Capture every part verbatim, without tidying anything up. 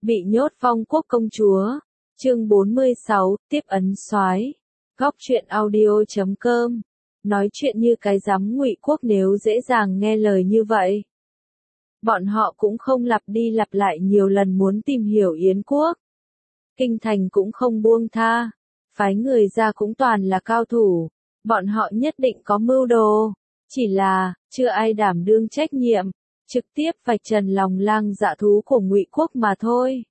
Bị nhốt phong quốc công chúa. Chương bốn mươi sáu, tiếp ấn soái. Góc truyện audio chấm com. Nói chuyện như cái giám Ngụy quốc nếu dễ dàng nghe lời như vậy. Bọn họ cũng không lặp đi lặp lại nhiều lần muốn tìm hiểu Yến quốc. Kinh thành cũng không buông tha. Phái người ra cũng toàn là cao thủ. Bọn họ nhất định có mưu đồ. Chỉ là, chưa ai đảm đương trách nhiệm. Trực tiếp vạch trần lòng lang dạ thú của Ngụy quốc mà thôi.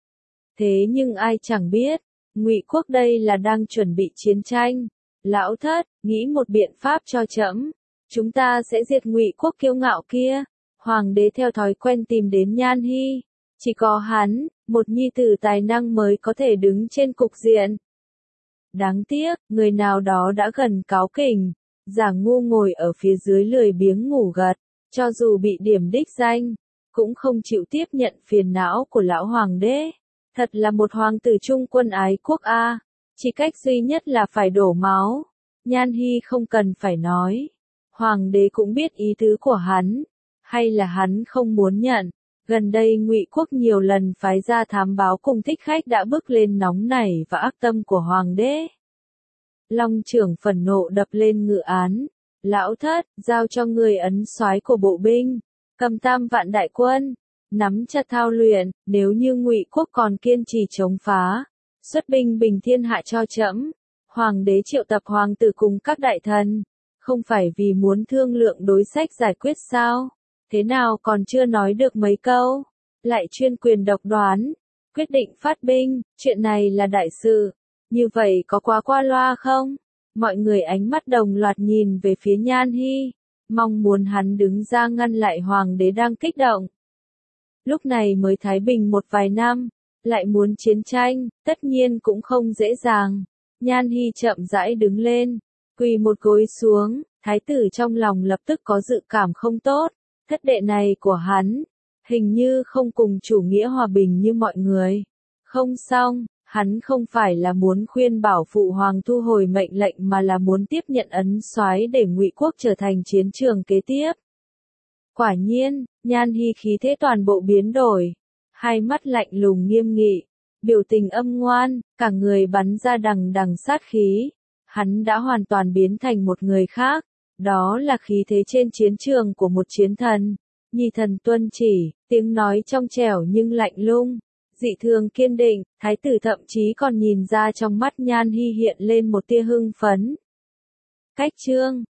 Thế nhưng ai chẳng biết, Ngụy quốc đây là đang chuẩn bị chiến tranh. Lão thất, nghĩ một biện pháp cho trẫm. Chúng ta sẽ diệt Ngụy quốc kiêu ngạo kia. Hoàng đế theo thói quen tìm đến Nhan Hi. Chỉ có hắn, một nhi tử tài năng mới có thể đứng trên cục diện. Đáng tiếc, người nào đó đã gần cáo kỉnh. Giả ngu ngồi ở phía dưới lười biếng ngủ gật. Cho dù bị điểm đích danh, cũng không chịu tiếp nhận phiền não của lão hoàng đế. Thật là một hoàng tử trung quân ái quốc a. Chỉ cách duy nhất là phải đổ máu. Nhan Hi không cần phải nói. Hoàng đế cũng biết ý tứ của hắn. Hay là hắn không muốn nhận. Gần đây Ngụy quốc nhiều lần phái ra thám báo cùng thích khách đã bước lên nóng nảy và ác tâm của hoàng đế. Long trưởng phẫn nộ đập lên ngự án. Lão thất, giao cho người ấn soái của bộ binh. Cầm tam vạn đại quân. Nắm chặt thao luyện, nếu như Ngụy quốc còn kiên trì chống phá. Xuất binh bình thiên hạ cho trẫm. Hoàng đế triệu tập hoàng tử cùng các đại thần. Không phải vì muốn thương lượng đối sách giải quyết sao? Thế nào còn chưa nói được mấy câu? Lại chuyên quyền độc đoán. Quyết định phát binh, chuyện này là đại sự. Như vậy có quá qua loa không? Mọi người ánh mắt đồng loạt nhìn về phía Nhan Hi. Mong muốn hắn đứng ra ngăn lại hoàng đế đang kích động. Lúc này mới thái bình một vài năm. Lại muốn chiến tranh, tất nhiên cũng không dễ dàng. Nhan Hi chậm rãi đứng lên. Quỳ một gối xuống, thái tử trong lòng lập tức có dự cảm không tốt. Thất đệ này của hắn, hình như không cùng chủ nghĩa hòa bình như mọi người. Không xong, hắn không phải là muốn khuyên bảo phụ hoàng thu hồi mệnh lệnh mà là muốn tiếp nhận ấn soái để Ngụy quốc trở thành chiến trường kế tiếp. Quả nhiên, Nhan Hi khí thế toàn bộ biến đổi. Hai mắt lạnh lùng nghiêm nghị, biểu tình âm ngoan, cả người bắn ra đằng đằng sát khí. Hắn đã hoàn toàn biến thành một người khác. Đó là khí thế trên chiến trường của một chiến thần. Nhi thần tuân chỉ, tiếng nói trong trẻo nhưng lạnh lùng, dị thường kiên định. Thái tử thậm chí còn nhìn ra trong mắt Nhan Hi hiện lên một tia hưng phấn. Cách chương,